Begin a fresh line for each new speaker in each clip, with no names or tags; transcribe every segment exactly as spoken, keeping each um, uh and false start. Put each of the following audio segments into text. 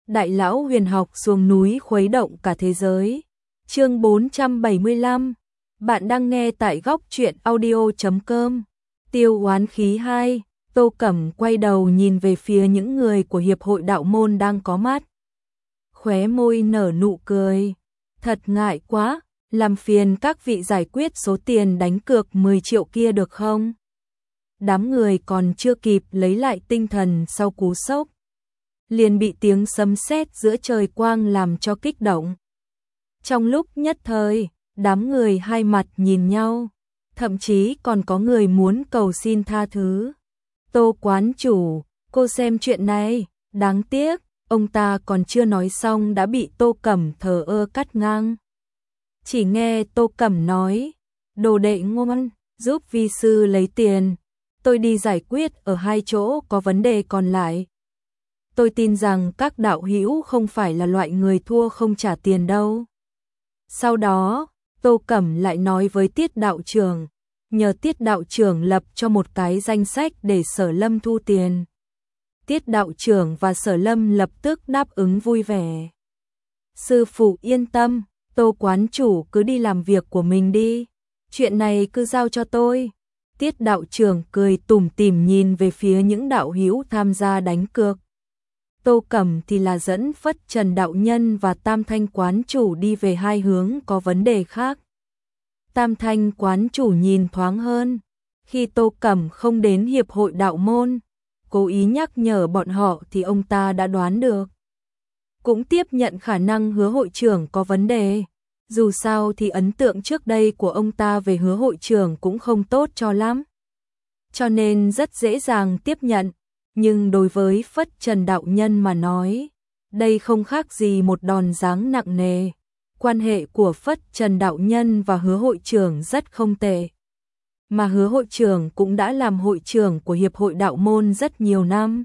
Đại lão huyền học xuống núi khuấy động cả thế giới. Chương bốn trăm bảy mươi lăm. Bạn đang nghe tại góc truyện audio chấm com. Tiêu oán khí hai. Tô Cẩm quay đầu nhìn về phía những người của hiệp hội đạo môn đang có mặt. Khóe môi nở nụ cười. Thật ngại quá, làm phiền các vị giải quyết số tiền đánh cược mười triệu kia được không? Đám người còn chưa kịp lấy lại tinh thần sau cú sốc, liền bị tiếng sấm sét giữa trời quang làm cho kích động. Trong lúc nhất thời, đám người hai mặt nhìn nhau, thậm chí còn có người muốn cầu xin tha thứ. Tô quán chủ, cô xem chuyện này, đáng tiếc, ông ta còn chưa nói xong đã bị Tô Cẩm thờ ơ cắt ngang. Chỉ nghe Tô Cẩm nói, đồ đệ ngoan, giúp vi sư lấy tiền, tôi đi giải quyết ở hai chỗ có vấn đề còn lại. Tôi tin rằng các đạo hữu không phải là loại người thua không trả tiền đâu. Sau đó, Tô Cẩm lại nói với Tiết đạo trưởng, nhờ Tiết đạo trưởng lập cho một cái danh sách để Sở Lâm thu tiền. Tiết đạo trưởng và Sở Lâm lập tức đáp ứng vui vẻ. Sư phụ yên tâm, Tô quán chủ cứ đi làm việc của mình đi, chuyện này cứ giao cho tôi. Tiết đạo trưởng cười tủm tỉm nhìn về phía những đạo hữu tham gia đánh cược. Tô Cẩm thì là dẫn Phất Trần đạo nhân và Tam Thanh quán chủ đi về hai hướng có vấn đề khác. Tam Thanh quán chủ nhìn thoáng hơn, khi Tô Cẩm không đến hiệp hội đạo môn, cố ý nhắc nhở bọn họ thì ông ta đã đoán được. Cũng tiếp nhận khả năng Hứa hội trưởng có vấn đề, dù sao thì ấn tượng trước đây của ông ta về Hứa hội trưởng cũng không tốt cho lắm. Cho nên rất dễ dàng tiếp nhận. Nhưng đối với Phất Trần đạo nhân mà nói, đây không khác gì một đòn giáng nặng nề. Quan hệ của Phất Trần đạo nhân và Hứa hội trưởng rất không tệ. Mà Hứa hội trưởng cũng đã làm hội trưởng của hiệp hội đạo môn rất nhiều năm.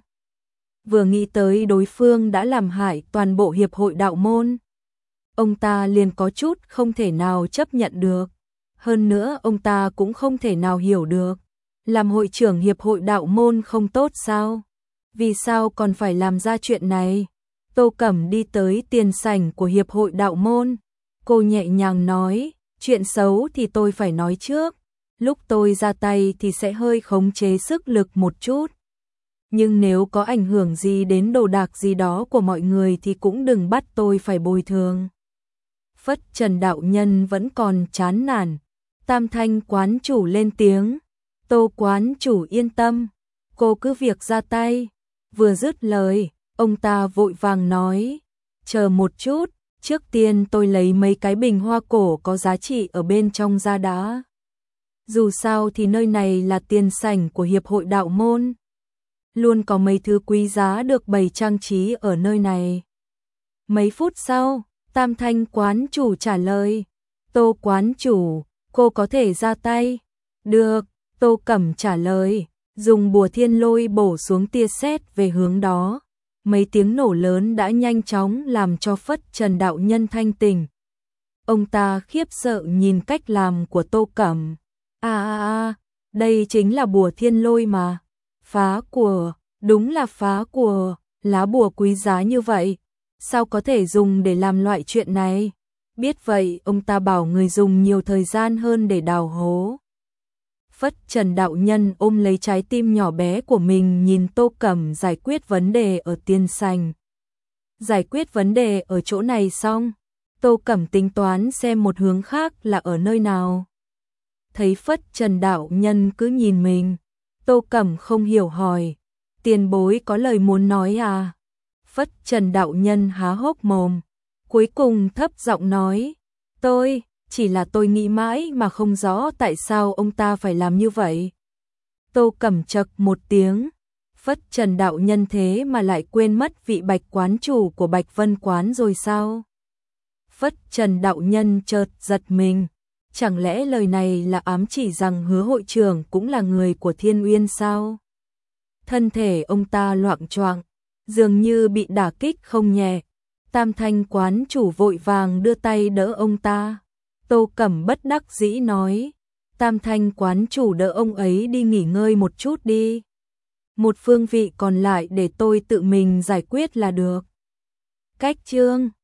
Vừa nghĩ tới đối phương đã làm hại toàn bộ hiệp hội đạo môn, ông ta liền có chút không thể nào chấp nhận được. Hơn nữa ông ta cũng không thể nào hiểu được, làm hội trưởng hiệp hội đạo môn không tốt sao? Vì sao còn phải làm ra chuyện này? Tô Cẩm đi tới tiền sảnh của hiệp hội đạo môn. Cô nhẹ nhàng nói, chuyện xấu thì tôi phải nói trước. Lúc tôi ra tay thì sẽ hơi khống chế sức lực một chút. Nhưng nếu có ảnh hưởng gì đến đồ đạc gì đó của mọi người thì cũng đừng bắt tôi phải bồi thường. Phất Trần đạo nhân vẫn còn chán nản. Tam Thanh quán chủ lên tiếng. Tô quán chủ yên tâm, cô cứ việc ra tay. Vừa dứt lời, ông ta vội vàng nói, chờ một chút, trước tiên tôi lấy mấy cái bình hoa cổ có giá trị ở bên trong ra đã. Dù sao thì nơi này là tiền sảnh của hiệp hội đạo môn, luôn có mấy thứ quý giá được bày trang trí ở nơi này. Mấy phút sau, Tam Thanh quán chủ trả lời, Tô quán chủ, cô có thể ra tay. Được. Tô Cẩm trả lời, dùng bùa thiên lôi bổ xuống tia sét về hướng đó. Mấy tiếng nổ lớn đã nhanh chóng làm cho Phất Trần đạo nhân thanh tỉnh. Ông ta khiếp sợ nhìn cách làm của Tô Cẩm. À à à, đây chính là bùa thiên lôi mà. Phá của, đúng là phá của, lá bùa quý giá như vậy. Sao có thể dùng để làm loại chuyện này? Biết vậy, ông ta bảo người dùng nhiều thời gian hơn để đào hố. Phất Trần đạo nhân ôm lấy trái tim nhỏ bé của mình nhìn Tô Cẩm giải quyết vấn đề ở tiền sảnh. Giải quyết vấn đề ở chỗ này xong, Tô Cẩm tính toán xem một hướng khác là ở nơi nào. Thấy Phất Trần đạo nhân cứ nhìn mình, Tô Cẩm không hiểu hỏi, tiền bối có lời muốn nói à? Phất Trần đạo nhân há hốc mồm, cuối cùng thấp giọng nói, tôi... Chỉ là tôi nghĩ mãi mà không rõ tại sao ông ta phải làm như vậy. Tô Cẩm chậc một tiếng. Phất Trần đạo nhân thế mà lại quên mất vị Bạch quán chủ của Bạch Vân quán rồi sao? Phất Trần đạo nhân chợt giật mình. Chẳng lẽ lời này là ám chỉ rằng Hứa hội trưởng cũng là người của Thiên Uyên sao? Thân thể ông ta loạng choạng, dường như bị đả kích không nhẹ. Tam Thanh quán chủ vội vàng đưa tay đỡ ông ta. Tô Cẩm bất đắc dĩ nói, Tam Thanh quán chủ đỡ ông ấy đi nghỉ ngơi một chút đi. Một phương vị còn lại để tôi tự mình giải quyết là được. cách chương